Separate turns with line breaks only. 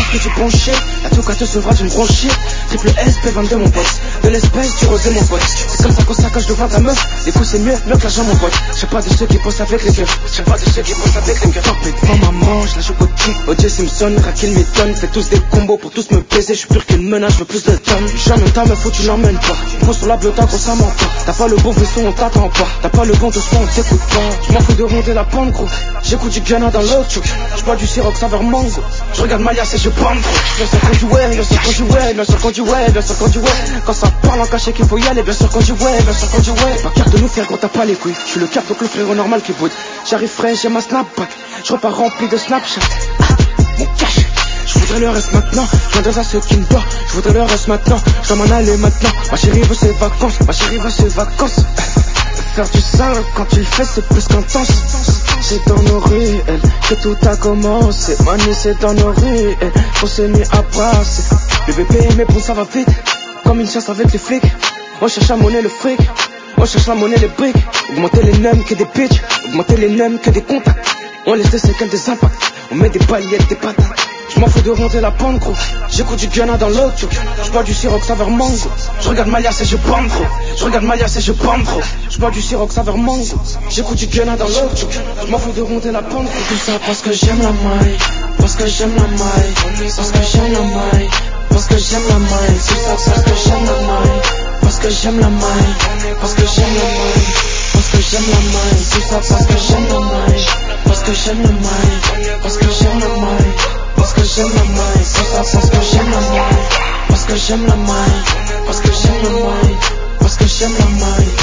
que du bon shit. La touca te sauvera d'une bronchite. Triple SP22 mon pote. De l'espèce du rosé mon pote. C'est comme ça qu'on saccage devant ta meuf. Des coups c'est mieux que l'argent mon pote. J'sais pas de ceux qui bossent avec les keufs. J'sais pas de ceux qui bossent avec les keufs. Topé devant maman, j'la joue au kick. O.J. Simpson, Raquel m'étonne. Fait tous des combos pour tous me baiser. J'suis pur qu'une menace, j'veux plus de tonnes. J'emmène ta meuf ou tu l'emmènes pas. Gros sur la bleuta, gros ça ment pas. T'as pas le bon vaisseau, on t'attend pas. T'as pas le bon doucement, on t'écoute pas. J'm'en fous de ronder la pente gros. J'écoute du Ghana dans l'autre chouk. J'bois du sirop saveur mango. J'regarde Malias et je bande gros. Bien sûr qu'on dit ouais, bien sûr qu'on dit ouais, bien sûr qu'on dit ouais, bien sûr qu'on dit ouais. Quand ça parle en cachet qu'il faut y aller, bien sûr qu'on dit ouais, bien sûr qu'on dit ouais. Pas carte de nous faire quand t'as pas les couilles. J'suis le cap donc le frérot normal qui boude. J'arrive frais, j'ai ma snapback. J'repars rempli de Snapchat. Mon cash. J'voudrais le reste maintenant, j'viendrai à ce qui me doit. J'voudrais le reste maintenant, j'dois m'en aller maintenant. Ma chérie veut ses vacances, ma chérie veut ses vacances. Faire du sale quand tu le fais c'est plus qu'intense. C'est dans nos rues que tout a commencé. Money c'est dans nos rues qu'on s'est mis à brasser. Le bébé mais bon ça va vite, comme une chasse avec les flics. On cherche la monnaie le fric, on cherche la monnaie les briques. Augmenter les nums que des bitches, augmenter les nums que des contacts. On laisse des séquelles des impacts, on met des paillettes, des patates. J'm'en fous de remonter la pente gros. J'écoute du Ghana dans l'autre chouk. J'bois du sirop saveur mango. J'regarde Malias et je bande gros. J'regarde Malias et je bande gros. J'bois du sirop saveur mango. J'écoute du Ghana dans l'autre chouk. J'm'en fous de remonter la pente gros. Tout ça parce que j'aime la maille. Parce que j'aime la maille. Parce que j'aime la maille. Parce que j'aime la maille. Tout ça parce que j'aime la maille. Parce que j'aime la maille. Parce que j'aime la maille. Parce que j'aime la maille. Tout ça parce que j'aime la maille. Parce que j'aime la maille. Parce que j'aime la maille. Parce que j'aime la maille, c'est ça parce que j'aime la maille. Parce que j'aime la maille. Parce que j'aime la maille. Parce que j'aime la maille.